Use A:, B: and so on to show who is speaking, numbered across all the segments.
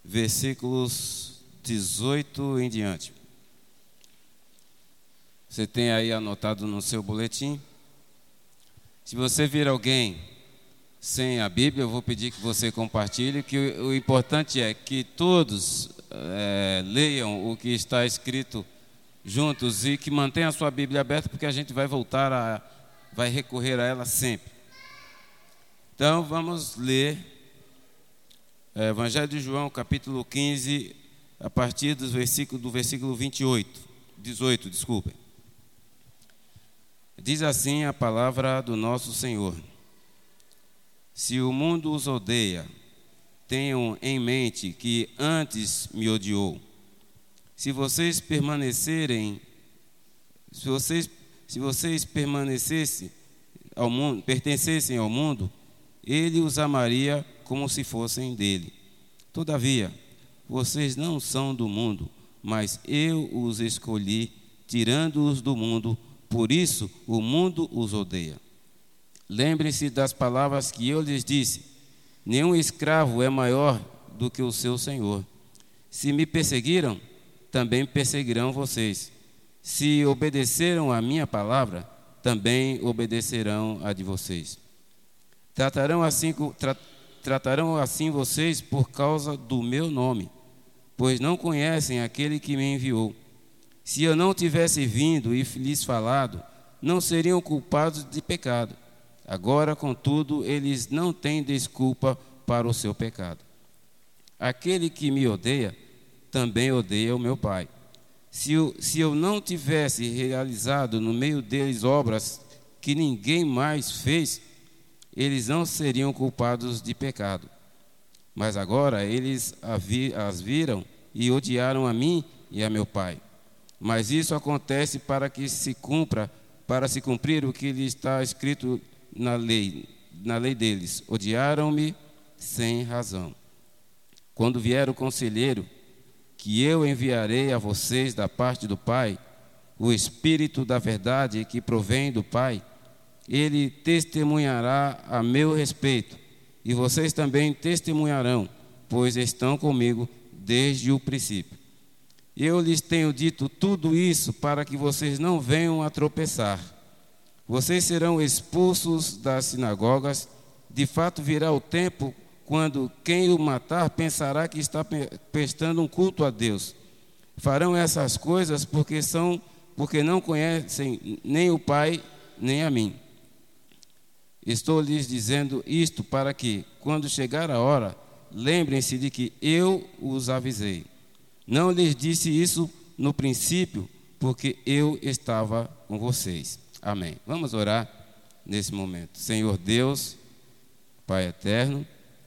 A: versículos 18 em diante. Você tem aí anotado no seu boletim. Se você vir alguém sem a Bíblia, eu vou pedir que você compartilhe, que o importante é que todos leiam o que está escrito juntos e que mantenham a sua Bíblia aberta, porque a gente vai vai recorrer a ela sempre. Então, vamos ler Evangelho de João, capítulo 15, a partir do versículo 18, desculpem. Diz assim a palavra do nosso Senhor: se o mundo os odeia, tenham em mente que antes me odiou. Se vocês pertenecessem ao mundo, ele os amaria como se fossem dele. Todavia, vocês não são do mundo, mas eu os escolhi, tirando-os do mundo, por isso o mundo os odeia. Lembrem-se das palavras que eu lhes disse: nenhum escravo é maior do que o seu senhor. Se me perseguiram, também perseguirão vocês. Se obedeceram à minha palavra, também obedecerão a de vocês. Tratarão assim vocês por causa do meu nome, pois não conhecem aquele que me enviou. Se eu não tivesse vindo e lhes falado, não seriam culpados de pecado. Agora, contudo, eles não têm desculpa para o seu pecado. Aquele que me odeia, também odeia o meu Pai. Se eu não tivesse realizado no meio deles obras que ninguém mais fez, eles não seriam culpados de pecado. Mas agora eles as viram e odiaram a mim e a meu Pai. Mas isso acontece para se cumprir o que lhe está escrito na lei deles: odiaram-me sem razão. Quando vier o conselheiro, que eu enviarei a vocês da parte do Pai, o Espírito da verdade que provém do Pai, ele testemunhará a meu respeito, e vocês também testemunharão, pois estão comigo desde o princípio. Eu lhes tenho dito tudo isso para que vocês não venham a tropeçar. Vocês serão expulsos das sinagogas. De fato, virá o tempo quando quem o matar pensará que está prestando um culto a Deus. Farão essas coisas porque não conhecem nem o Pai nem a mim. Estou lhes dizendo isto para que, quando chegar a hora, lembrem-se de que eu os avisei. Não lhes disse isso no princípio, porque eu estava com vocês. Amém. Vamos orar nesse momento. Senhor Deus, Pai eterno,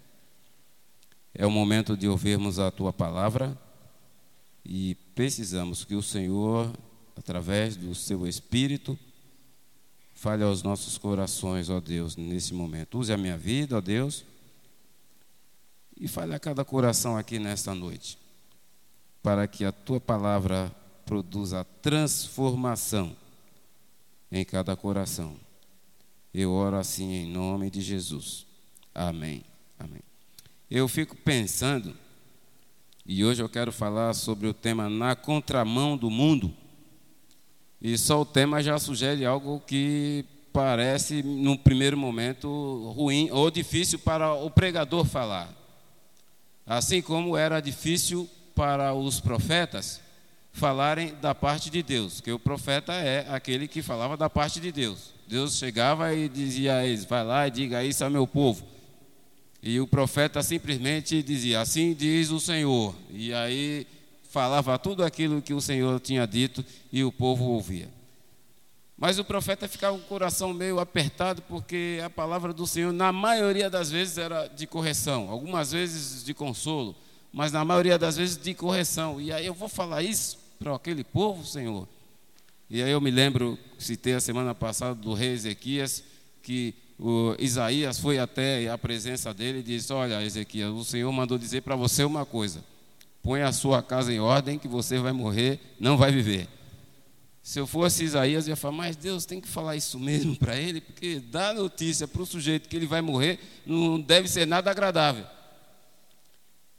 A: é o momento de ouvirmos a Tua palavra e precisamos que o Senhor, através do Seu Espírito, fale aos nossos corações, ó Deus, nesse momento. Use a minha vida, ó Deus, e fale a cada coração aqui nesta noite, para que a Tua palavra produza transformação em cada coração. Eu oro assim em nome de Jesus. Amém. Amém. Eu fico pensando, e hoje eu quero falar sobre o tema na contramão do mundo, e só o tema já sugere algo que parece, num primeiro momento, ruim ou difícil para o pregador falar. Assim como era difícil para os profetas falarem da parte de Deus, que o profeta é aquele que falava da parte de Deus. Deus chegava e dizia a eles: vai lá e diga isso ao meu povo. E o profeta simplesmente dizia: assim diz o Senhor. E aí falava tudo aquilo que o Senhor tinha dito e o povo ouvia. Mas o profeta ficava com o coração meio apertado, porque a palavra do Senhor, na maioria das vezes, era de correção. Algumas vezes de consolo, mas na maioria das vezes de correção. E aí eu vou falar isso para aquele povo, Senhor? E aí eu me lembro, citei a semana passada do rei Ezequias, que o Isaías foi até a presença dele e disse: olha, Ezequias, o Senhor mandou dizer para você uma coisa: põe a sua casa em ordem, que você vai morrer, não vai viver. Se eu fosse Isaías, eu ia falar: mas Deus tem que falar isso mesmo para ele, porque dar notícia para o sujeito que ele vai morrer não deve ser nada agradável.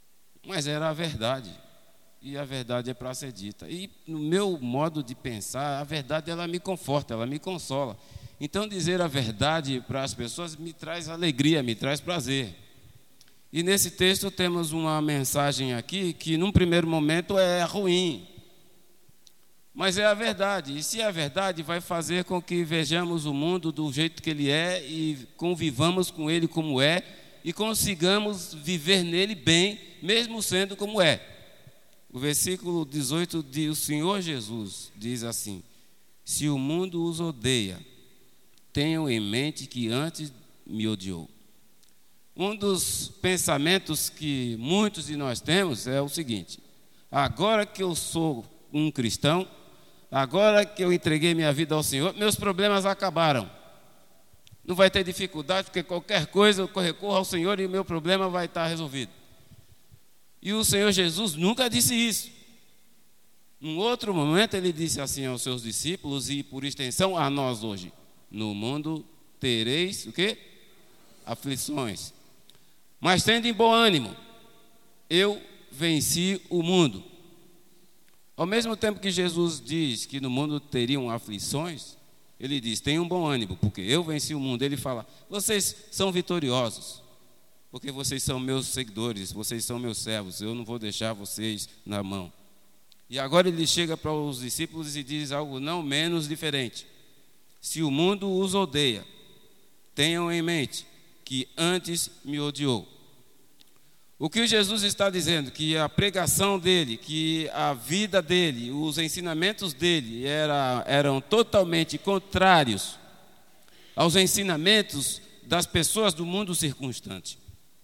A: mas era a verdade. E a verdade é para ser dita. E no meu modo de pensar, a verdade ela me conforta, ela me consola. Então dizer a verdade para as pessoas me traz alegria, me traz prazer. E nesse texto temos uma mensagem aqui que num primeiro momento é ruim, mas é a verdade. E se é a verdade, vai fazer com que vejamos o mundo do jeito que ele é e convivamos com ele como é e consigamos viver nele bem, mesmo sendo como é. O versículo 18 diz: o Senhor Jesus diz assim: se o mundo os odeia, tenham em mente que antes me odiou. Um dos pensamentos que muitos de nós temos é o seguinte: agora que eu sou um cristão, agora que eu entreguei minha vida ao Senhor, meus problemas acabaram. Não vai ter dificuldade, porque qualquer coisa eu recorro ao Senhor e o meu problema vai estar resolvido. E o Senhor Jesus nunca disse isso. Num outro momento ele disse assim aos seus discípulos e por extensão a nós hoje: no mundo tereis o quê? Aflições. Mas tende em bom ânimo, eu venci o mundo. Ao mesmo tempo que Jesus diz que no mundo teriam aflições, ele diz: tenham bom ânimo, porque eu venci o mundo. Ele fala: vocês são vitoriosos, porque vocês são meus seguidores, vocês são meus servos, eu não vou deixar vocês na mão. E agora ele chega para os discípulos e diz algo não menos diferente: se o mundo os odeia, tenham em mente que antes me odiou. O que Jesus está dizendo? Que a pregação dele, que a vida dele, os ensinamentos dele eram totalmente contrários aos ensinamentos das pessoas do mundo circunstante.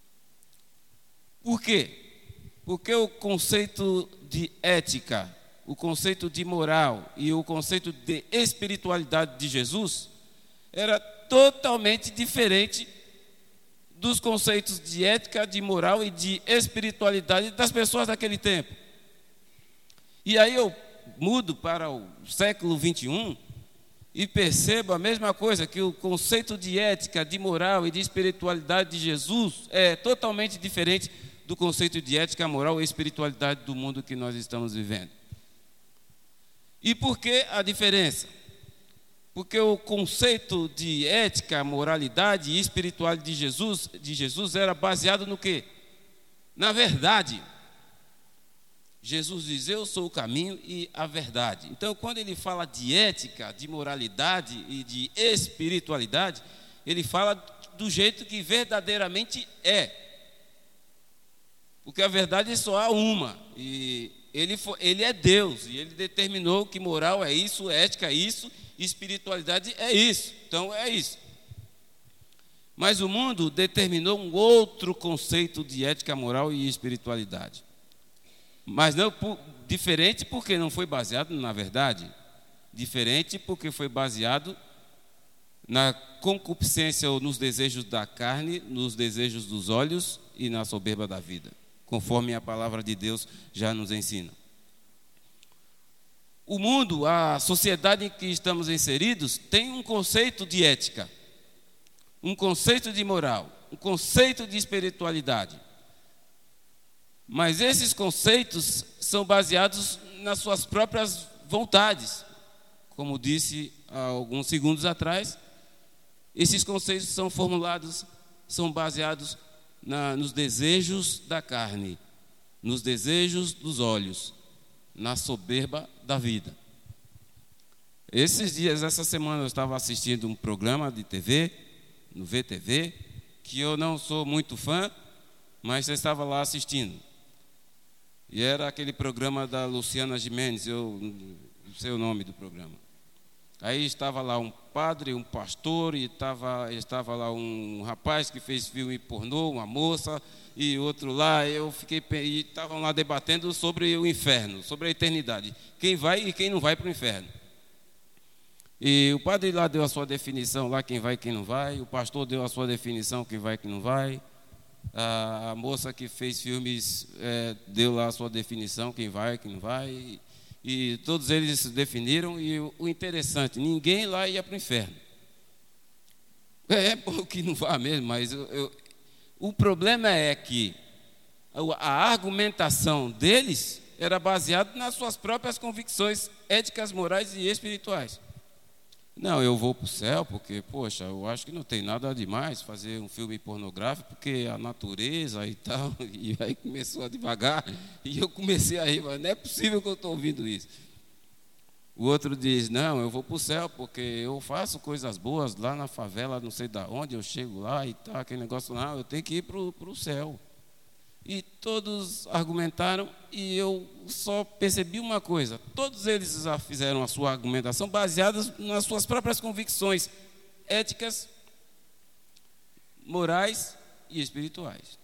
A: Por quê? Porque o conceito de ética, o conceito de moral e o conceito de espiritualidade de Jesus era totalmente diferente dos conceitos de ética, de moral e de espiritualidade das pessoas daquele tempo. E aí eu mudo para o século 21 e percebo a mesma coisa, que o conceito de ética, de moral e de espiritualidade de Jesus é totalmente diferente do conceito de ética, moral e espiritualidade do mundo que nós estamos vivendo. E por que a diferença? Porque o conceito de ética, moralidade e espiritualidade de Jesus era baseado no quê? Na verdade. Jesus diz: eu sou o caminho e a verdade. Então, quando ele fala de ética, de moralidade e de espiritualidade, ele fala do jeito que verdadeiramente é. Porque a verdade só há uma. E ele é Deus. E ele determinou que moral é isso, ética é isso, espiritualidade é isso. Então é isso. Mas o mundo determinou um outro conceito de ética, moral e espiritualidade. Mas não diferente porque não foi baseado na verdade. Diferente porque foi baseado na concupiscência ou nos desejos da carne, nos desejos dos olhos e na soberba da vida, conforme a palavra de Deus já nos ensina. O mundo, a sociedade em que estamos inseridos, tem um conceito de ética, um conceito de moral, um conceito de espiritualidade. Mas esses conceitos são baseados nas suas próprias vontades. Como disse há alguns segundos atrás, esses conceitos são formulados, são baseados nos desejos da carne, nos desejos dos olhos, na soberba da vida. Esses dias, essa semana, eu estava assistindo um programa de TV, no VTV, que eu não sou muito fã, mas eu estava lá assistindo. E era aquele programa da Luciana Gimenez, eu não sei o nome do programa. Aí estava lá um padre, um pastor, e estava lá um rapaz que fez filme pornô, uma moça, e outro lá, e estavam lá debatendo sobre o inferno, sobre a eternidade, quem vai e quem não vai para o inferno. E o padre lá deu a sua definição, lá quem vai e quem não vai, o pastor deu a sua definição, quem vai e quem não vai, a moça que fez filmes deu lá a sua definição, quem vai e quem não vai, e todos eles definiram, e o interessante, ninguém lá ia para o inferno. É porque não vá mesmo, mas o problema é que a argumentação deles era baseada nas suas próprias convicções éticas, morais e espirituais. Não, eu vou para o céu porque, poxa, eu acho que não tem nada demais fazer um filme pornográfico, porque a natureza e tal, e aí começou a devagar, e eu comecei a rir, mas não é possível que eu estou ouvindo isso. O outro diz, não, eu vou para o céu porque eu faço coisas boas lá na favela, não sei de onde, eu chego lá e tal, aquele negócio, não, eu tenho que ir para o céu. E todos argumentaram e eu só percebi uma coisa, todos eles já fizeram a sua argumentação baseadas nas suas próprias convicções éticas, morais e espirituais.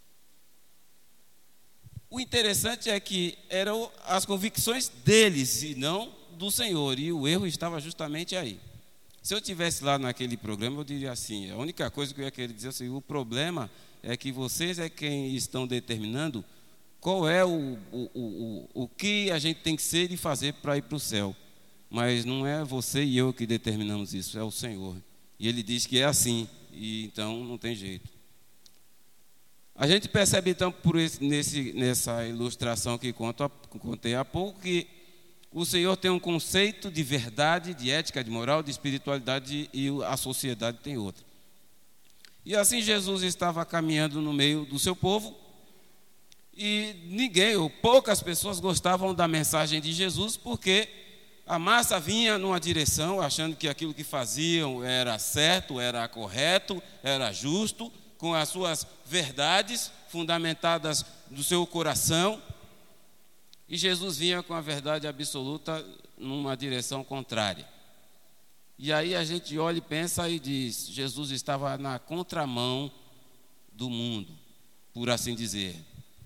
A: O interessante é que eram as convicções deles e não do Senhor, e o erro estava justamente aí. Se eu estivesse lá naquele programa, eu diria assim, a única coisa que eu ia querer dizer é assim, o problema é que vocês é quem estão determinando qual é o que a gente tem que ser e fazer para ir para o céu. Mas não é você e eu que determinamos isso, é o Senhor. E Ele diz que é assim, e então não tem jeito. A gente percebe então nessa ilustração que contei há pouco, que o Senhor tem um conceito de verdade, de ética, de moral, de espiritualidade, e a sociedade tem outro. E assim Jesus estava caminhando no meio do seu povo, e ninguém, ou poucas pessoas gostavam da mensagem de Jesus, porque a massa vinha numa direção, achando que aquilo que faziam era certo, era correto, era justo, com as suas verdades fundamentadas no seu coração, e Jesus vinha com a verdade absoluta numa direção contrária. E aí a gente olha e pensa e diz, Jesus estava na contramão do mundo, por assim dizer.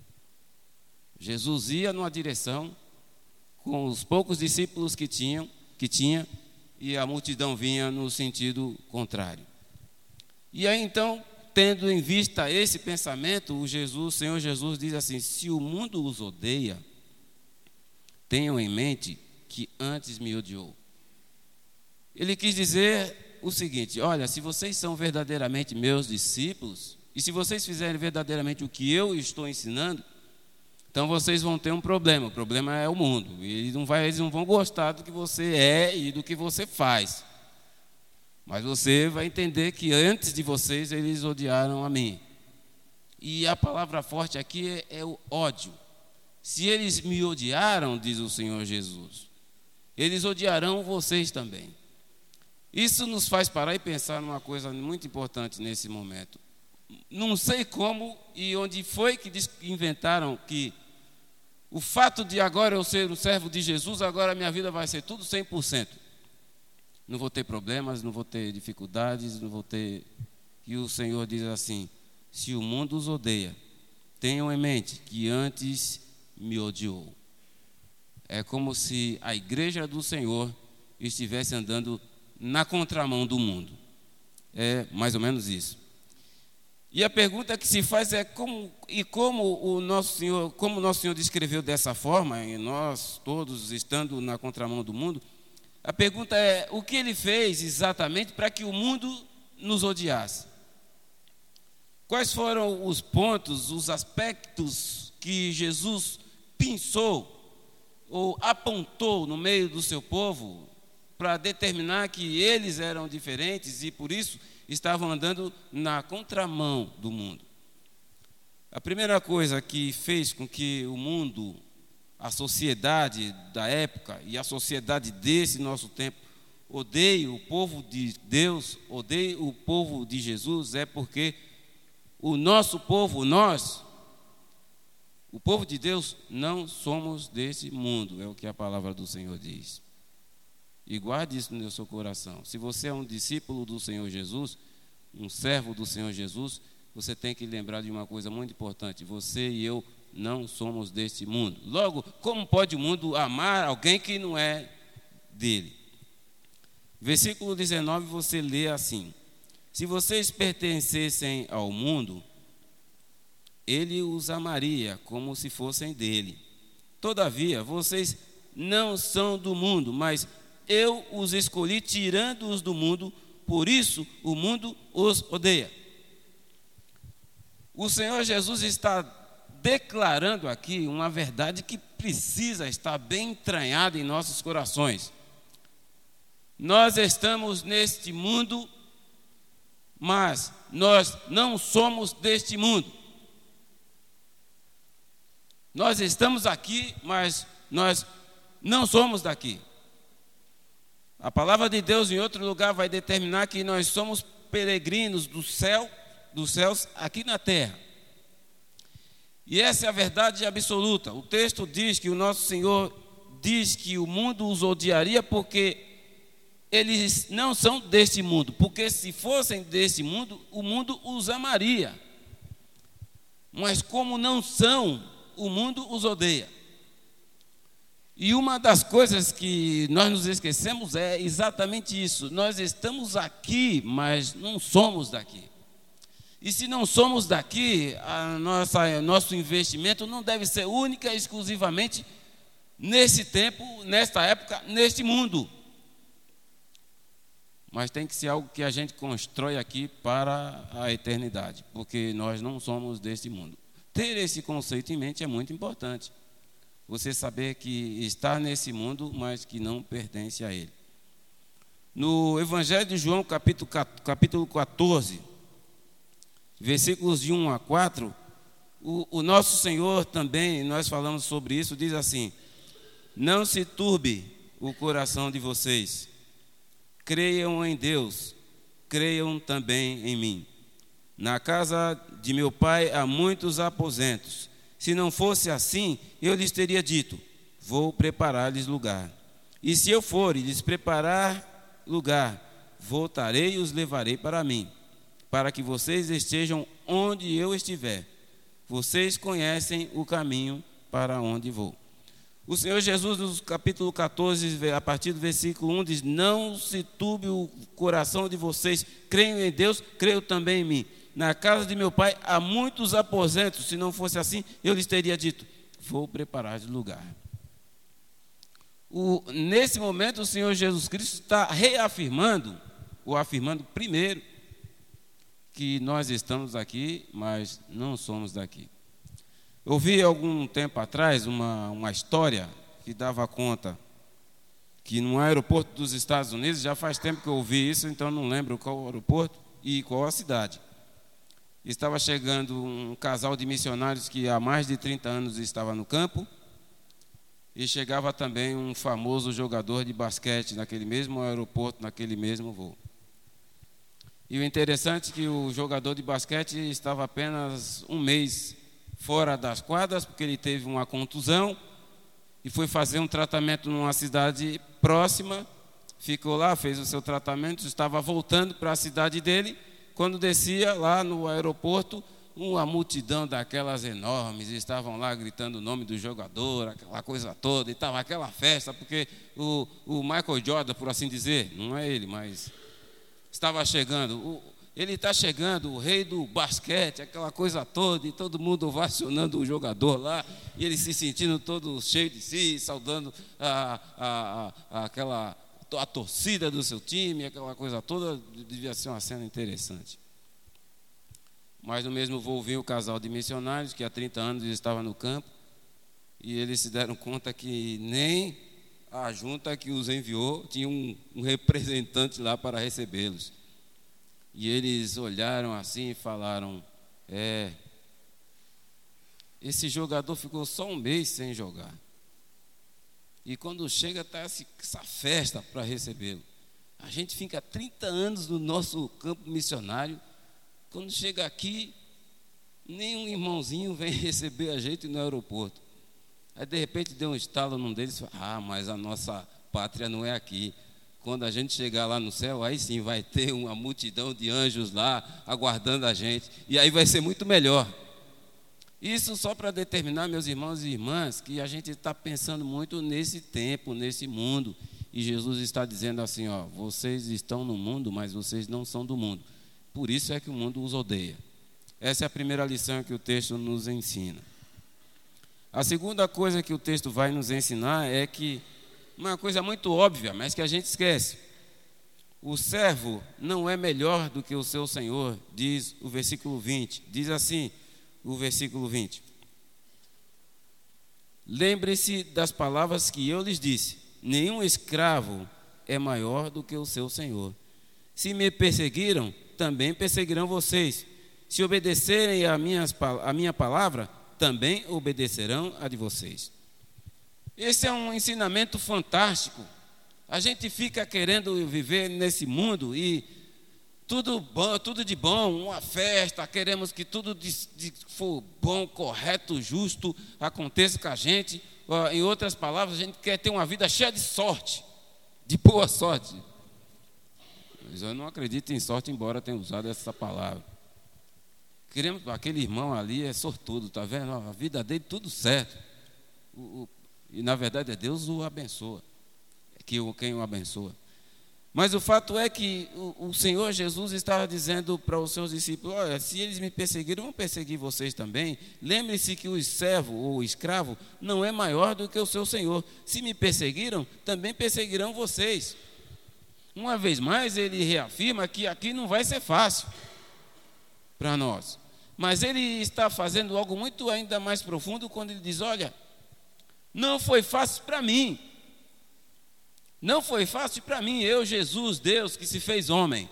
A: Jesus ia numa direção, com os poucos discípulos que tinha, e a multidão vinha no sentido contrário. E aí então, tendo em vista esse pensamento, o Senhor Jesus diz assim, se o mundo os odeia, tenham em mente que antes me odiou. Ele quis dizer o seguinte, olha, se vocês são verdadeiramente meus discípulos, e se vocês fizerem verdadeiramente o que eu estou ensinando, então vocês vão ter um problema. O problema é o mundo. Eles não vão gostar do que você é e do que você faz. Mas você vai entender que antes de vocês, eles odiaram a mim. E a palavra forte aqui é o ódio. Se eles me odiaram, diz o Senhor Jesus, eles odiarão vocês também. Isso nos faz parar e pensar numa coisa muito importante nesse momento. Não sei como e onde foi que inventaram que o fato de agora eu ser um servo de Jesus, agora a minha vida vai ser tudo 100%. Não vou ter problemas, não vou ter dificuldades, não vou ter... E o Senhor diz assim, se o mundo os odeia, tenham em mente que antes me odiou. É como se a igreja do Senhor estivesse andando na contramão do mundo. É mais ou menos isso. E a pergunta que se faz é como o nosso Senhor descreveu dessa forma, e nós todos estando na contramão do mundo, a pergunta é, o que Ele fez exatamente para que o mundo nos odiasse? Quais foram os pontos, os aspectos que Jesus pensou ou apontou no meio do seu povo para determinar que eles eram diferentes e por isso estavam andando na contramão do mundo? A primeira coisa que fez com que o mundo, a sociedade da época e a sociedade desse nosso tempo odeie o povo de Deus, odeie o povo de Jesus, é porque o nosso povo, o povo de Deus, não somos desse mundo, é o que a palavra do Senhor diz. E guarde isso no seu coração. Se você é um discípulo do Senhor Jesus, um servo do Senhor Jesus, você tem que lembrar de uma coisa muito importante. Você e eu não somos deste mundo. Logo, como pode o mundo amar alguém que não é dele? Versículo 19, você lê assim: se vocês pertencessem ao mundo, ele os amaria como se fossem dele. Todavia, vocês não são do mundo, mas eu os escolhi tirando-os do mundo, por isso o mundo os odeia. O Senhor Jesus está declarando aqui uma verdade que precisa estar bem entranhada em nossos corações. Nós estamos neste mundo, mas nós não somos deste mundo. Nós estamos aqui, mas nós não somos daqui. A palavra de Deus em outro lugar vai determinar que nós somos peregrinos dos céus aqui na terra. E essa é a verdade absoluta. O texto diz que o nosso Senhor diz que o mundo os odiaria porque eles não são deste mundo. Porque se fossem deste mundo, o mundo os amaria. Mas como não são, o mundo os odeia. E uma das coisas que nós nos esquecemos é exatamente isso. Nós estamos aqui, mas não somos daqui. E se não somos daqui, nosso investimento não deve ser única e exclusivamente nesse tempo, nesta época, neste mundo. Mas tem que ser algo que a gente constrói aqui para a eternidade, porque nós não somos deste mundo. Ter esse conceito em mente é muito importante. Você saber que está nesse mundo, mas que não pertence a ele. No Evangelho de João, capítulo 14, versículos de 1 a 4, o nosso Senhor também, nós falamos sobre isso, diz assim: não se turbe o coração de vocês, creiam em Deus, creiam também em mim. Na casa de meu pai há muitos aposentos. Se não fosse assim, eu lhes teria dito: vou preparar-lhes lugar. E se eu for e lhes preparar lugar, voltarei e os levarei para mim, para que vocês estejam onde eu estiver. Vocês conhecem o caminho para onde vou. O Senhor Jesus, no capítulo 14, a partir do versículo 1, diz: não se turbe o coração de vocês, creiam em Deus, creiam também em mim. Na casa de meu pai há muitos aposentos. Se não fosse assim, eu lhes teria dito: vou preparar lugar. Nesse momento, o Senhor Jesus Cristo está reafirmando, ou afirmando primeiro, que nós estamos aqui, mas não somos daqui. Eu vi algum tempo atrás uma história que dava conta que no aeroporto dos Estados Unidos, já faz tempo que eu ouvi isso, então não lembro qual aeroporto e qual a cidade. Estava chegando um casal de missionários que há mais de 30 anos estava no campo, e chegava também um famoso jogador de basquete naquele mesmo aeroporto, naquele mesmo voo. E o interessante é que o jogador de basquete estava apenas um mês fora das quadras, porque ele teve uma contusão e foi fazer um tratamento numa cidade próxima, ficou lá, fez o seu tratamento, estava voltando para a cidade dele. Quando descia lá no aeroporto, uma multidão daquelas enormes, estavam lá gritando o nome do jogador, aquela coisa toda, e estava aquela festa, porque o Michael Jordan, por assim dizer, não é ele, mas estava chegando, ele está chegando, o rei do basquete, aquela coisa toda, e todo mundo ovacionando o jogador lá, e ele se sentindo todo cheio de si, saudando a torcida do seu time, aquela coisa toda. Devia ser uma cena interessante. Mas no mesmo voo veio o casal de missionários que há 30 anos estava no campo, e eles se deram conta que nem a junta que os enviou tinha um representante lá para recebê-los. E eles olharam assim e falaram: esse jogador ficou só um mês sem jogar. E quando chega, está essa festa para recebê-lo. A gente fica 30 anos no nosso campo missionário. Quando chega aqui, nenhum irmãozinho vem receber a gente no aeroporto. Aí, de repente, deu um estalo num deles e fala: mas a nossa pátria não é aqui. Quando a gente chegar lá no céu, aí sim vai ter uma multidão de anjos lá aguardando a gente. E aí vai ser muito melhor. Isso só para determinar, meus irmãos e irmãs, que a gente está pensando muito nesse tempo, nesse mundo. E Jesus está dizendo assim: vocês estão no mundo, mas vocês não são do mundo. Por isso é que o mundo os odeia. Essa é a primeira lição que o texto nos ensina. A segunda coisa que o texto vai nos ensinar é que, uma coisa muito óbvia, mas que a gente esquece: o servo não é melhor do que o seu senhor, diz o versículo 20. Diz assim o versículo 20: Lembre-se das palavras que eu lhes disse: nenhum escravo é maior do que o seu senhor. Se me perseguiram, também perseguirão vocês. Se obedecerem a minha palavra, também obedecerão a de vocês. Esse é um ensinamento fantástico. A gente fica querendo viver nesse mundo e tudo bom, tudo de bom, uma festa, queremos que tudo for bom, correto, justo, aconteça com a gente. Em outras palavras, a gente quer ter uma vida cheia de sorte, de boa sorte. Mas eu não acredito em sorte, embora tenha usado essa palavra. Queremos, aquele irmão ali é sortudo, está vendo? A vida dele tudo certo. E na verdade é Deus o abençoa, quem o abençoa. Mas o fato é que o Senhor Jesus estava dizendo para os seus discípulos: olha, se eles me perseguiram, vão perseguir vocês também. Lembre-se que o servo ou o escravo não é maior do que o seu senhor. Se me perseguiram, também perseguirão vocês. Uma vez mais, ele reafirma que aqui não vai ser fácil para nós. Mas ele está fazendo algo muito ainda mais profundo quando ele diz: olha, não foi fácil para mim. Não foi fácil para mim, eu, Jesus, Deus que se fez homem.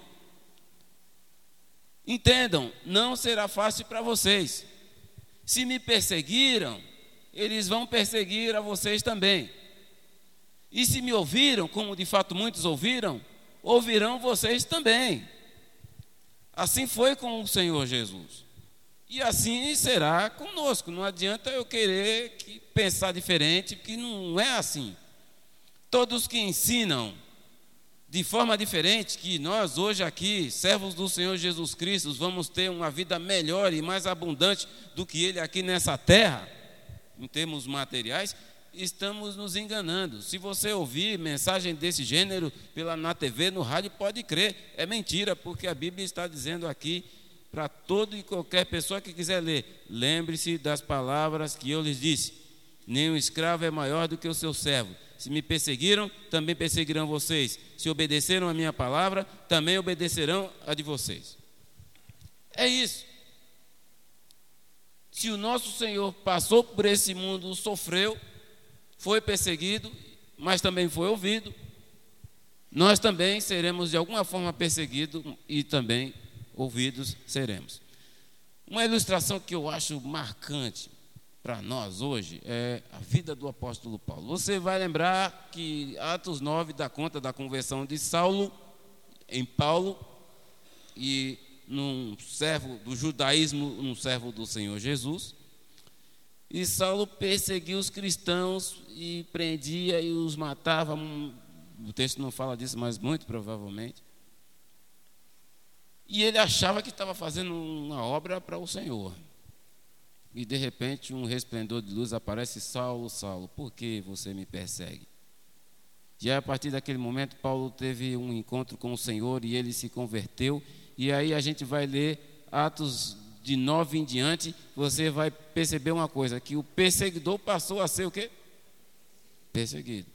A: Entendam, não será fácil para vocês. Se me perseguiram, eles vão perseguir a vocês também. E se me ouviram, como de fato muitos ouviram, ouvirão vocês também. Assim foi com o Senhor Jesus. E assim será conosco. Não adianta eu querer pensar diferente, porque não é assim. Todos que ensinam de forma diferente, que nós hoje aqui, servos do Senhor Jesus Cristo, vamos ter uma vida melhor e mais abundante do que Ele aqui nessa terra, em termos materiais, estamos nos enganando. Se você ouvir mensagem desse gênero na TV, no rádio, pode crer, é mentira, porque a Bíblia está dizendo aqui para todo e qualquer pessoa que quiser ler: lembre-se das palavras que eu lhes disse, nenhum escravo é maior do que o seu servo. Se me perseguiram, também perseguirão vocês. Se obedeceram a minha palavra, também obedecerão a de vocês. É isso. Se o nosso Senhor passou por esse mundo, sofreu, foi perseguido, mas também foi ouvido, nós também seremos de alguma forma perseguidos e também ouvidos seremos. Uma ilustração que eu acho marcante para nós hoje é a vida do apóstolo Paulo. Você vai lembrar que Atos 9 dá conta da conversão de Saulo em Paulo, e num servo do judaísmo, num servo do Senhor Jesus. E Saulo perseguia os cristãos e prendia e os matava. O texto não fala disso, mas muito provavelmente. E ele achava que estava fazendo uma obra para o Senhor. E de repente um resplendor de luz aparece: Saulo, Saulo, por que você me persegue? E aí, a partir daquele momento, Paulo teve um encontro com o Senhor e ele se converteu. E aí a gente vai ler Atos de 9 em diante, você vai perceber uma coisa: que o perseguidor passou a ser o quê? Perseguido.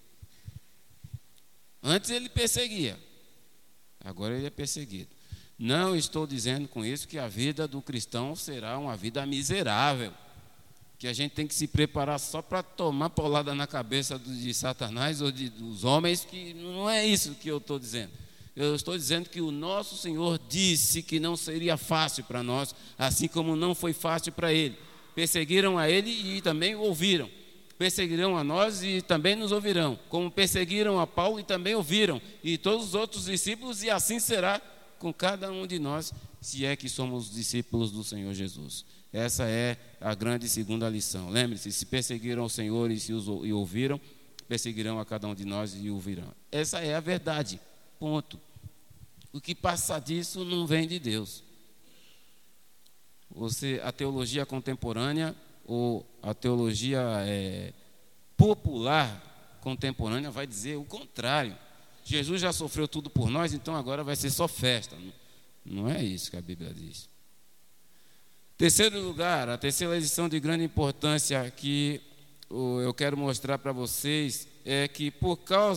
A: Antes ele perseguia, agora ele é perseguido. Não estou dizendo com isso que a vida do cristão será uma vida miserável, que a gente tem que se preparar só para tomar paulada na cabeça de Satanás ou dos homens, que não é isso que eu estou dizendo. Eu estou dizendo que o nosso Senhor disse que não seria fácil para nós, assim como não foi fácil para ele. Perseguiram a ele e também o ouviram. Perseguirão a nós e também nos ouvirão, como perseguiram a Paulo e também ouviram, e todos os outros discípulos, e assim será com cada um de nós, se é que somos discípulos do Senhor Jesus. Essa é a grande segunda lição. Lembre-se: se perseguiram o Senhor e ouviram, perseguirão a cada um de nós e ouvirão. Essa é a verdade, ponto. O que passa disso não vem de Deus. A teologia contemporânea ou a teologia popular contemporânea vai dizer o contrário. Jesus já sofreu tudo por nós, então agora vai ser só festa. Não é isso que a Bíblia diz. Terceiro lugar, a terceira lição de grande importância que eu quero mostrar para vocês é que por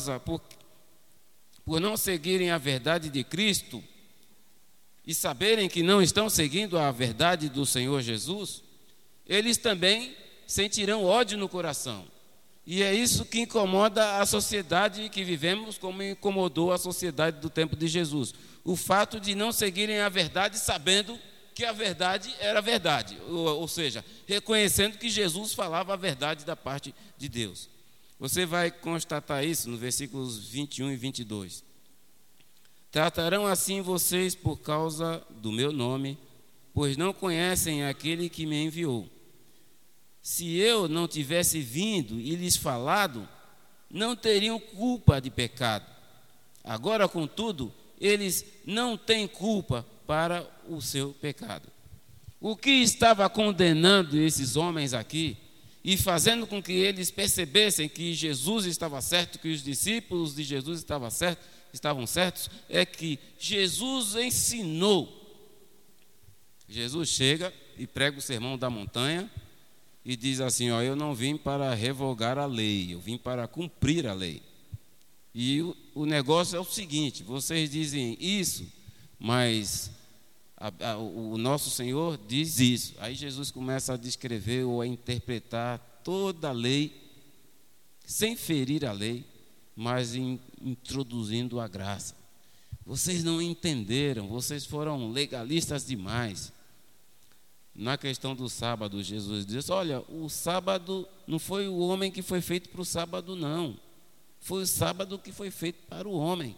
A: não seguirem a verdade de Cristo e saberem que não estão seguindo a verdade do Senhor Jesus, eles também sentirão ódio no coração. E é isso que incomoda a sociedade que vivemos, como incomodou a sociedade do tempo de Jesus. O fato de não seguirem a verdade sabendo que a verdade era verdade, ou seja, reconhecendo que Jesus falava a verdade da parte de Deus. Você vai constatar isso no versículos 21 e 22. Tratarão assim vocês por causa do meu nome, pois não conhecem aquele que me enviou. Se eu não tivesse vindo e lhes falado, não teriam culpa de pecado. Agora, contudo, eles não têm culpa para o seu pecado. O que estava condenando esses homens aqui e fazendo com que eles percebessem que Jesus estava certo, que os discípulos de Jesus estavam certos, é que Jesus ensinou. Jesus chega e prega o sermão da montanha e diz assim, eu não vim para revogar a lei, eu vim para cumprir a lei. E o negócio é o seguinte, vocês dizem isso, mas o nosso Senhor diz isso. Aí Jesus começa a descrever ou a interpretar toda a lei, sem ferir a lei, mas introduzindo a graça. Vocês não entenderam, vocês foram legalistas demais. Na questão do sábado, Jesus diz, olha, o sábado não foi o homem que foi feito para o sábado, não. Foi o sábado que foi feito para o homem.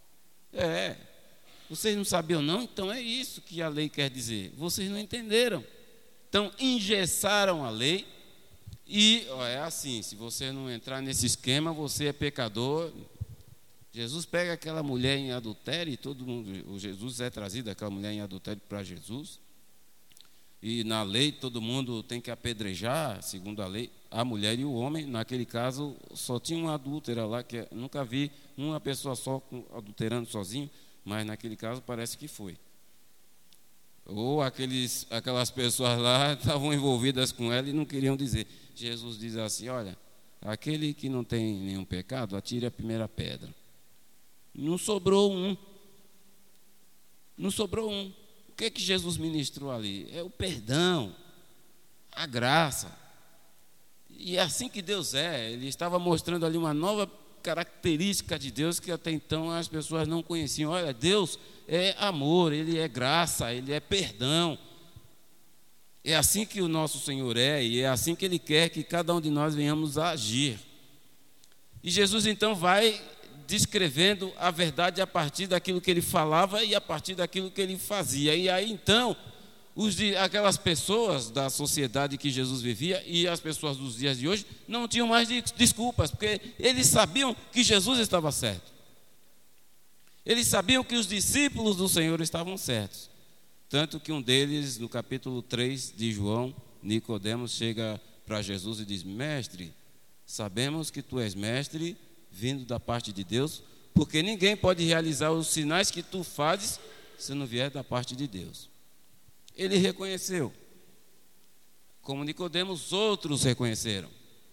A: Vocês não sabiam não? Então é isso que a lei quer dizer. Vocês não entenderam. Então engessaram a lei e é assim, se você não entrar nesse esquema, você é pecador. Jesus pega aquela mulher em adultério e todo mundo, o Jesus é trazido, aquela mulher em adultério para Jesus. E na lei todo mundo tem que apedrejar, segundo a lei, a mulher e o homem. Naquele caso só tinha uma adúltera lá, que nunca vi uma pessoa só adulterando sozinho, mas naquele caso parece que foi. Ou aquelas pessoas lá estavam envolvidas com ela e não queriam dizer. Jesus diz assim, olha, aquele que não tem nenhum pecado, atire a primeira pedra. Não sobrou um. Não sobrou um. O que é que Jesus ministrou ali? É o perdão, a graça. E é assim que Deus é. Ele estava mostrando ali uma nova característica de Deus que até então as pessoas não conheciam. Olha, Deus é amor, Ele é graça, Ele é perdão. É assim que o nosso Senhor é, e é assim que Ele quer que cada um de nós venhamos a agir. E Jesus então vai descrevendo a verdade a partir daquilo que Ele falava e a partir daquilo que Ele fazia. E aí então, aquelas pessoas da sociedade que Jesus vivia e as pessoas dos dias de hoje não tinham mais desculpas, porque eles sabiam que Jesus estava certo. Eles sabiam que os discípulos do Senhor estavam certos. Tanto que um deles, no capítulo 3 de João, Nicodemos, chega para Jesus e diz, mestre, sabemos que tu és mestre, vindo da parte de Deus, porque ninguém pode realizar os sinais que tu fazes se não vier da parte de Deus. Ele reconheceu. Como Nicodemos, outros reconheceram.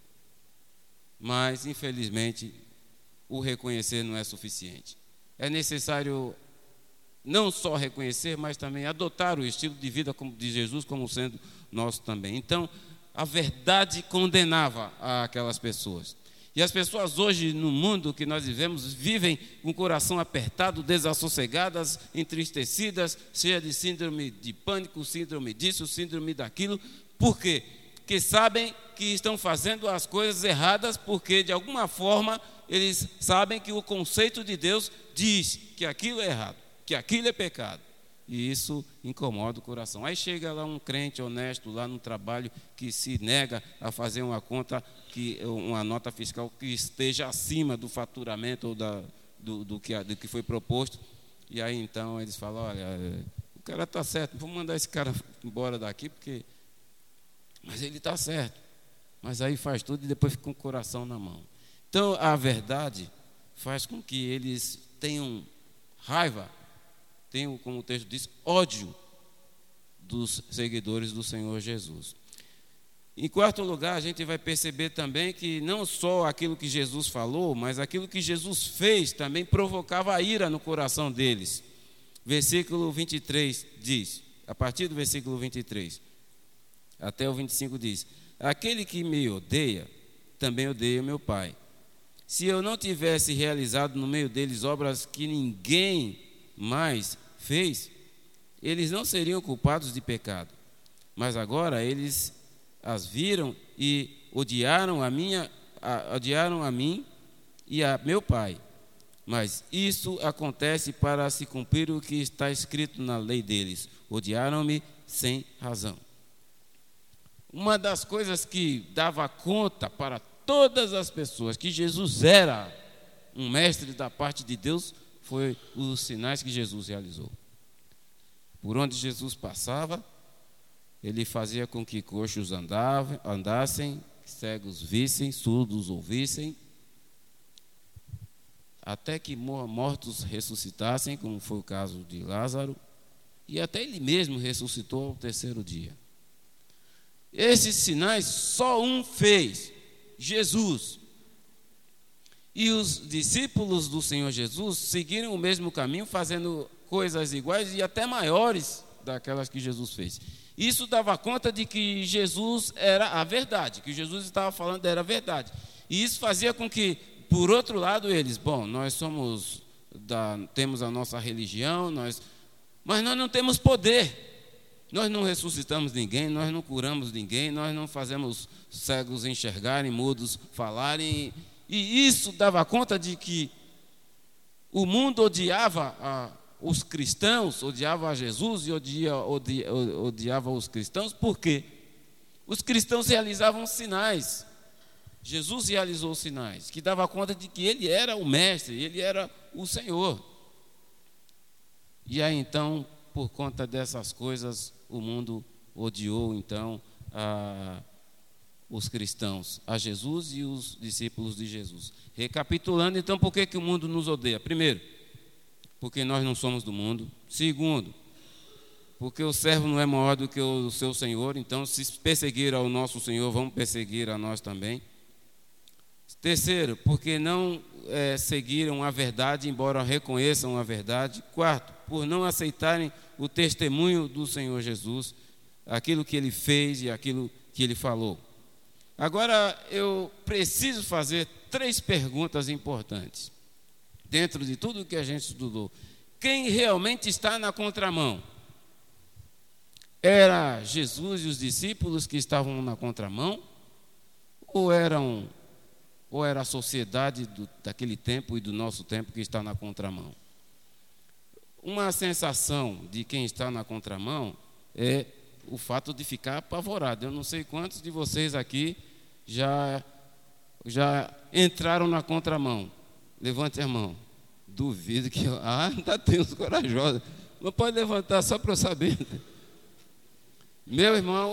A: Mas, infelizmente, o reconhecer não é suficiente. É necessário não só reconhecer, mas também adotar o estilo de vida de Jesus como sendo nosso também. Então, a verdade condenava aquelas pessoas. E as pessoas hoje, no mundo que nós vivemos, vivem com o coração apertado, desassossegadas, entristecidas, cheias de síndrome de pânico, síndrome disso, síndrome daquilo. Por quê? Porque sabem que estão fazendo as coisas erradas, porque de alguma forma eles sabem que o conceito de Deus diz que aquilo é errado, que aquilo é pecado. E isso incomoda o coração. Aí chega lá um crente honesto lá no trabalho que se nega a fazer uma conta, uma nota fiscal que esteja acima do faturamento ou do que foi proposto. E aí então eles falam, olha, o cara está certo, vamos mandar esse cara embora daqui, mas ele está certo. Mas aí faz tudo e depois fica com o coração na mão. Então a verdade faz com que eles tenham raiva, tenho, como o texto diz, ódio dos seguidores do Senhor Jesus. Em quarto lugar, a gente vai perceber também que não só aquilo que Jesus falou, mas aquilo que Jesus fez também provocava a ira no coração deles. Versículo 23 diz, a partir do versículo 23 até o 25 diz, aquele que me odeia, também odeia o meu Pai. Se eu não tivesse realizado no meio deles obras que ninguém mais fez, eles não seriam culpados de pecado. Mas agora eles as viram e odiaram a mim e a meu Pai. Mas isso acontece para se cumprir o que está escrito na lei deles: odiaram-me sem razão. Uma das coisas que dava conta para todas as pessoas que Jesus era um mestre da parte de Deus foi os sinais que Jesus realizou. Por onde Jesus passava, ele fazia com que coxos andassem, cegos vissem, surdos ouvissem, até que mortos ressuscitassem, como foi o caso de Lázaro, e até ele mesmo ressuscitou ao terceiro dia. Esses sinais só um fez, Jesus. E os discípulos do Senhor Jesus seguiram o mesmo caminho, fazendo coisas iguais e até maiores daquelas que Jesus fez. Isso dava conta de que Jesus era a verdade, que Jesus estava falando era a verdade. E isso fazia com que, por outro lado, eles, nós temos a nossa religião, mas nós não temos poder. Nós não ressuscitamos ninguém, nós não curamos ninguém, nós não fazemos cegos enxergarem, mudos falarem. E isso dava conta de que o mundo odiava os cristãos, odiava a Jesus e odiava os cristãos, porque os cristãos realizavam sinais. Jesus realizou sinais, que dava conta de que ele era o mestre, ele era o Senhor. E aí então, por conta dessas coisas, o mundo odiou então os cristãos, a Jesus e os discípulos de Jesus. Recapitulando então, por que o mundo nos odeia? Primeiro, porque nós não somos do mundo. Segundo, porque o servo não é maior do que o seu Senhor, então se perseguir ao nosso Senhor, vão perseguir a nós também. Terceiro, porque não seguiram a verdade, embora reconheçam a verdade. Quarto, por não aceitarem o testemunho do Senhor Jesus, aquilo que ele fez e aquilo que ele falou. Agora, eu preciso fazer 3 perguntas importantes. Dentro de tudo que a gente estudou, quem realmente está na contramão? Era Jesus e os discípulos que estavam na contramão? Ou era a sociedade daquele tempo e do nosso tempo que está na contramão? Uma sensação de quem está na contramão é o fato de ficar apavorado. Eu não sei quantos de vocês aqui já entraram na contramão. Levante a mão. Duvido que... ainda tem uns corajosos. Mas pode levantar só para eu saber. Meu irmão,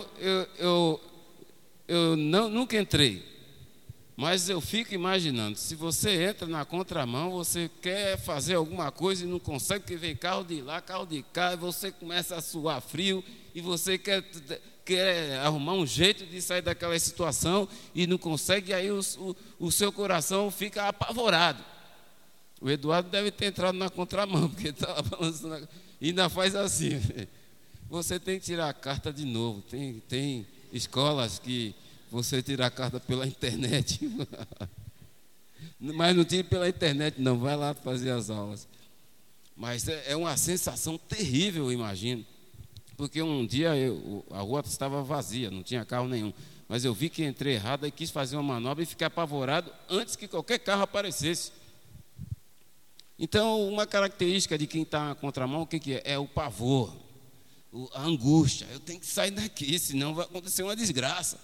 A: eu nunca entrei. Mas eu fico imaginando, se você entra na contramão, você quer fazer alguma coisa e não consegue, porque vem carro de lá, carro de cá, e você começa a suar frio, e você quer arrumar um jeito de sair daquela situação e não consegue, e aí o seu coração fica apavorado. O Eduardo deve ter entrado na contramão, porque estava balançando, e ainda faz assim. Você tem que tirar a carta de novo. Tem escolas que você tira a carta pela internet. Mas não tire pela internet, não. Vai lá fazer as aulas. Mas é uma sensação terrível, eu imagino. Porque um dia a rua estava vazia, não tinha carro nenhum. Mas eu vi que entrei errado e quis fazer uma manobra e fiquei apavorado antes que qualquer carro aparecesse. Então, uma característica de quem está na contramão, o que é? É o pavor, a angústia. Eu tenho que sair daqui, senão vai acontecer uma desgraça.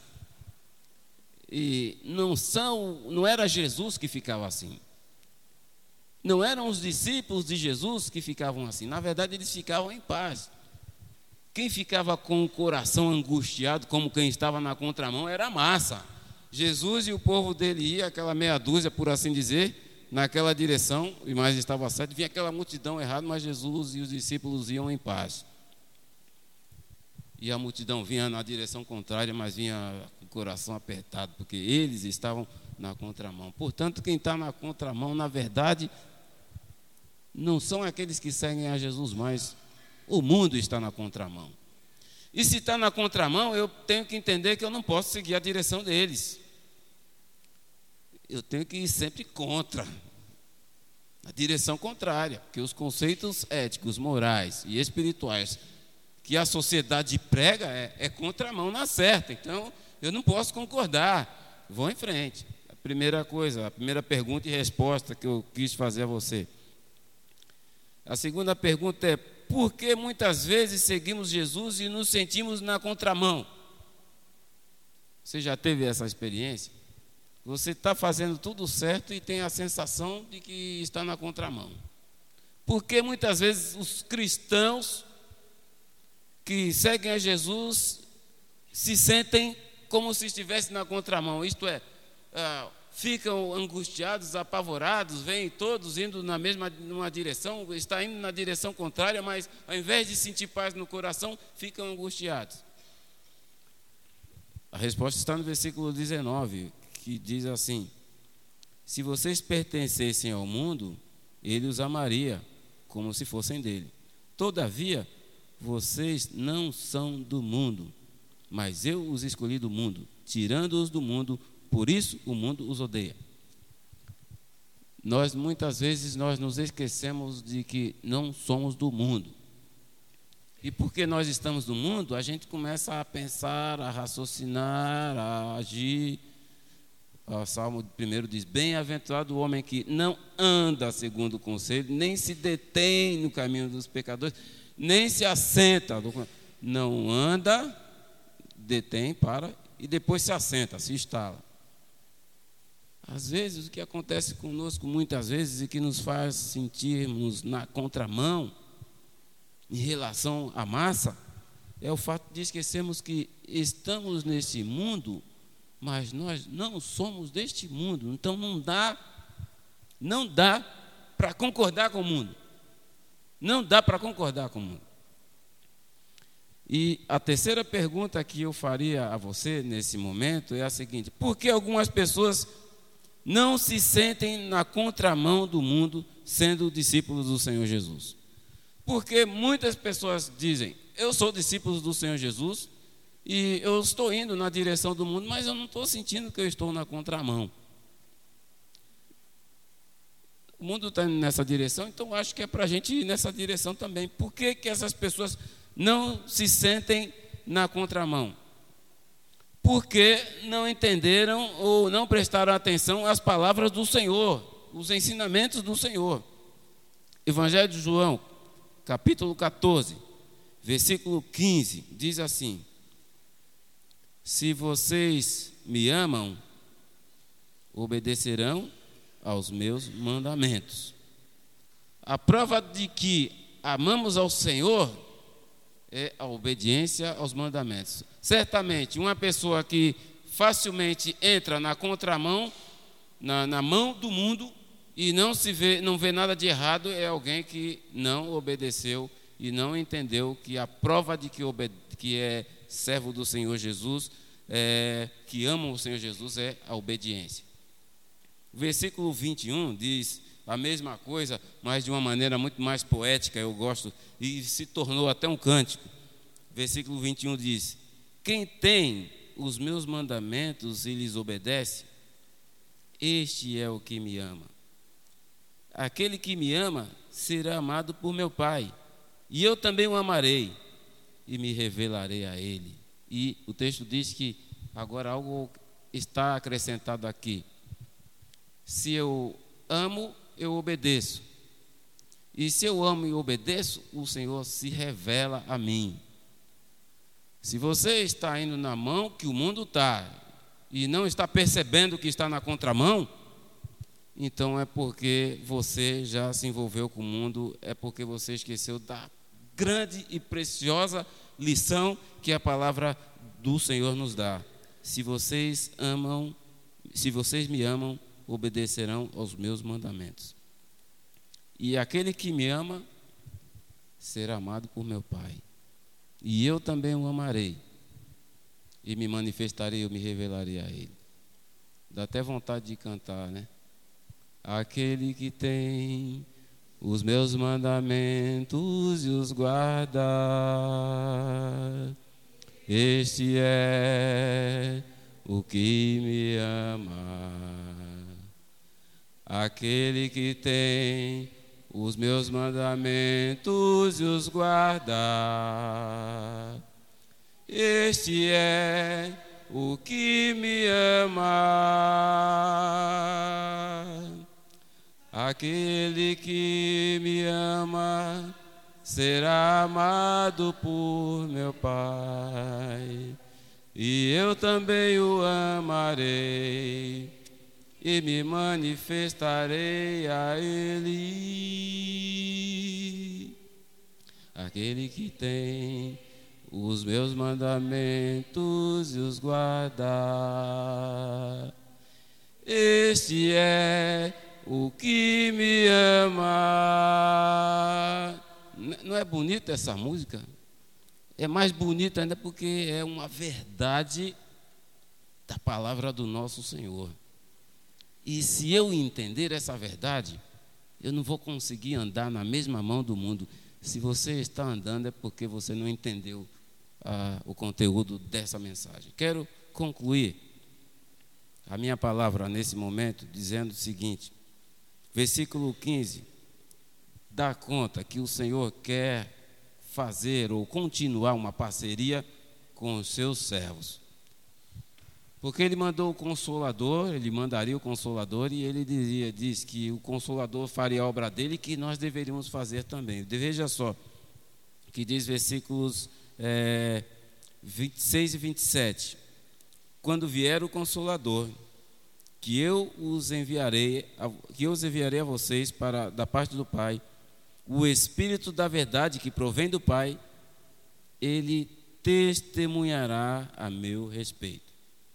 A: E não era Jesus que ficava assim. Não eram os discípulos de Jesus que ficavam assim. Na verdade, eles ficavam em paz. Quem ficava com o coração angustiado, como quem estava na contramão, era a massa. Jesus e o povo dele ia, aquela meia dúzia, por assim dizer, naquela direção, e mais estava certo, vinha aquela multidão errada, mas Jesus e os discípulos iam em paz. E a multidão vinha na direção contrária, mas vinha com o coração apertado, porque eles estavam na contramão. Portanto, quem está na contramão, na verdade, não são aqueles que seguem a Jesus, mas o mundo está na contramão. E se está na contramão, eu tenho que entender que eu não posso seguir a direção deles. Eu tenho que ir sempre contra, a direção contrária, porque os conceitos éticos, morais e espirituais que a sociedade prega é contramão na certa. Então, eu não posso concordar. Vou em frente. A primeira coisa, a primeira pergunta e resposta que eu quis fazer a você. A segunda pergunta é: por que muitas vezes seguimos Jesus e nos sentimos na contramão? Você já teve essa experiência? Você está fazendo tudo certo e tem a sensação de que está na contramão. Por que muitas vezes os cristãos que seguem a Jesus se sentem como se estivessem na contramão? Isto é, ficam angustiados, apavorados, vêm todos indo numa direção, está indo na direção contrária, mas ao invés de sentir paz no coração, ficam angustiados. A resposta está no versículo 19, que diz assim: se vocês pertencessem ao mundo, ele os amaria, como se fossem dele. Todavia, vocês não são do mundo, mas eu os escolhi do mundo, tirando-os do mundo, por isso o mundo os odeia. Muitas vezes nós nos esquecemos de que não somos do mundo. E porque nós estamos no mundo, a gente começa a pensar, a raciocinar, a agir. O Salmo 1 diz: bem-aventurado o homem que não anda segundo o conselho, nem se detém no caminho dos pecadores, nem se assenta. Não anda, detém, para, e depois se assenta, se instala. Às vezes, o que acontece conosco muitas vezes e que nos faz sentirmos na contramão em relação à massa, é o fato de esquecermos que estamos nesse mundo, mas nós não somos deste mundo. Então não dá para concordar com o mundo. Não dá para concordar com o mundo. E a terceira pergunta que eu faria a você nesse momento é a seguinte: por que algumas pessoas não se sentem na contramão do mundo sendo discípulos do Senhor Jesus? Porque muitas pessoas dizem: eu sou discípulo do Senhor Jesus e eu estou indo na direção do mundo, mas eu não estou sentindo que eu estou na contramão. O mundo está indo nessa direção, então acho que é para a gente ir nessa direção também. Por que essas pessoas não se sentem na contramão? Porque não entenderam ou não prestaram atenção às palavras do Senhor, os ensinamentos do Senhor. Evangelho de João, capítulo 14, versículo 15, diz assim: se vocês me amam, obedecerão aos meus mandamentos. A prova de que amamos ao Senhor é a obediência aos mandamentos. Certamente, uma pessoa que facilmente entra na contramão, na mão do mundo, e não vê nada de errado, é alguém que não obedeceu e não entendeu que a prova de que é servo do Senhor Jesus, que ama o Senhor Jesus, é a obediência. O versículo 21 diz a mesma coisa, mas de uma maneira muito mais poética, eu gosto, e se tornou até um cântico. Versículo 21 diz: quem tem os meus mandamentos e lhes obedece, este é o que me ama. Aquele que me ama será amado por meu Pai, e eu também o amarei e me revelarei a ele. E o texto diz que agora algo está acrescentado aqui: se eu amo, eu obedeço. E se eu amo e obedeço, o Senhor se revela a mim. Se você está indo na mão que o mundo está e não está percebendo que está na contramão, então é porque você já se envolveu com o mundo, é porque você esqueceu da grande e preciosa lição que a palavra do Senhor nos dá. Se vocês me amam, obedecerão aos meus mandamentos. E aquele que me ama será amado por meu Pai. E eu também o amarei. E me manifestarei, eu me revelarei a ele. Dá até vontade de cantar, né? Aquele que tem os meus mandamentos e os guarda, Este é o que me ama, aquele que tem os meus mandamentos e os guarda. Este é o que me ama, aquele que me ama será amado por meu Pai, e eu também o amarei e me manifestarei a Ele. Aquele que tem os meus mandamentos e os guarda, este é o que me ama. Não é bonita essa música? É mais bonita ainda porque é uma verdade da palavra do nosso Senhor. E se eu entender essa verdade, eu não vou conseguir andar na mesma mão do mundo. Se você está andando é porque você não entendeu o conteúdo dessa mensagem. Quero concluir a minha palavra nesse momento dizendo o seguinte: versículo 15 dá conta que o Senhor quer fazer ou continuar uma parceria com os seus servos. Porque ele mandou o Consolador, ele mandaria o Consolador, e ele diz que o Consolador faria a obra dele, que nós deveríamos fazer também. Veja só, que diz versículos 26 e 27. Quando vier o Consolador, que eu os enviarei a vocês da parte do Pai, o Espírito da verdade que provém do Pai, ele testemunhará a meu respeito.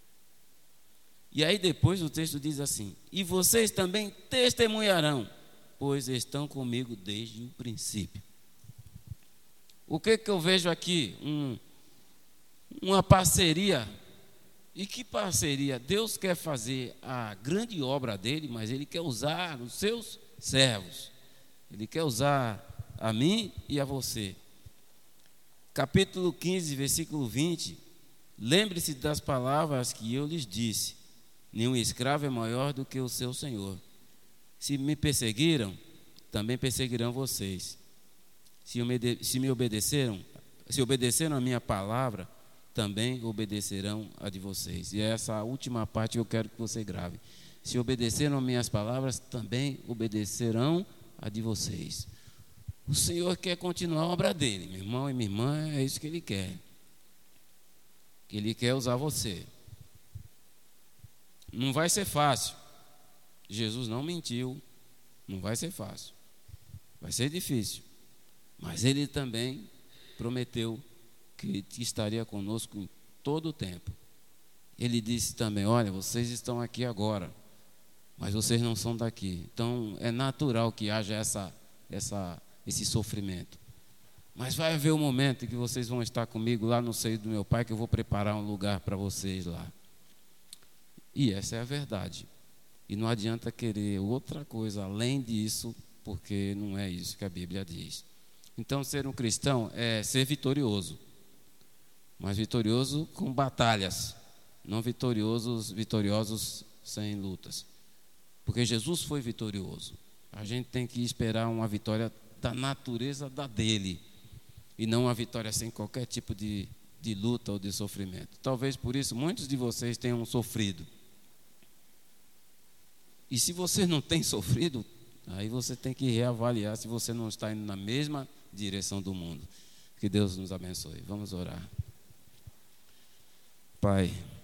A: E aí depois o texto diz assim: e vocês também testemunharão, pois estão comigo desde o princípio. O que eu vejo aqui? Uma parceria. E que parceria? Deus quer fazer a grande obra dele, mas ele quer usar os seus servos. Ele quer usar a mim e a você. Capítulo 15, versículo 20. Lembre-se das palavras que eu lhes disse: nenhum escravo é maior do que o seu senhor. Se me perseguiram, também perseguirão vocês. Se obedeceram a minha palavra, também obedecerão a de vocês. E essa última parte eu quero que você grave. Se obedeceram a minhas palavras, também obedecerão a de vocês. O Senhor quer continuar a obra dele, meu irmão e minha irmã, é isso que ele quer. Que ele quer usar você. Não vai ser fácil. Jesus não mentiu. Não vai ser fácil. Vai ser difícil. Mas ele também prometeu que estaria conosco em todo o tempo. Ele disse também: olha, vocês estão aqui agora, mas vocês não são daqui. Então é natural que haja esse sofrimento. Mas vai haver um momento em que vocês vão estar comigo lá no seio do meu Pai, que eu vou preparar um lugar para vocês lá. E essa é a verdade. E não adianta querer outra coisa além disso, porque não é isso que a Bíblia diz. Então, ser um cristão é ser vitorioso, mas vitorioso com batalhas, não vitoriosos sem lutas. Porque Jesus foi vitorioso. A gente tem que esperar uma vitória da natureza dele, e não uma vitória sem qualquer tipo de luta ou de sofrimento. Talvez por isso muitos de vocês tenham sofrido. E se você não tem sofrido, aí você tem que reavaliar se você não está indo na mesma direção do mundo. Que Deus nos abençoe. Vamos orar. Pai,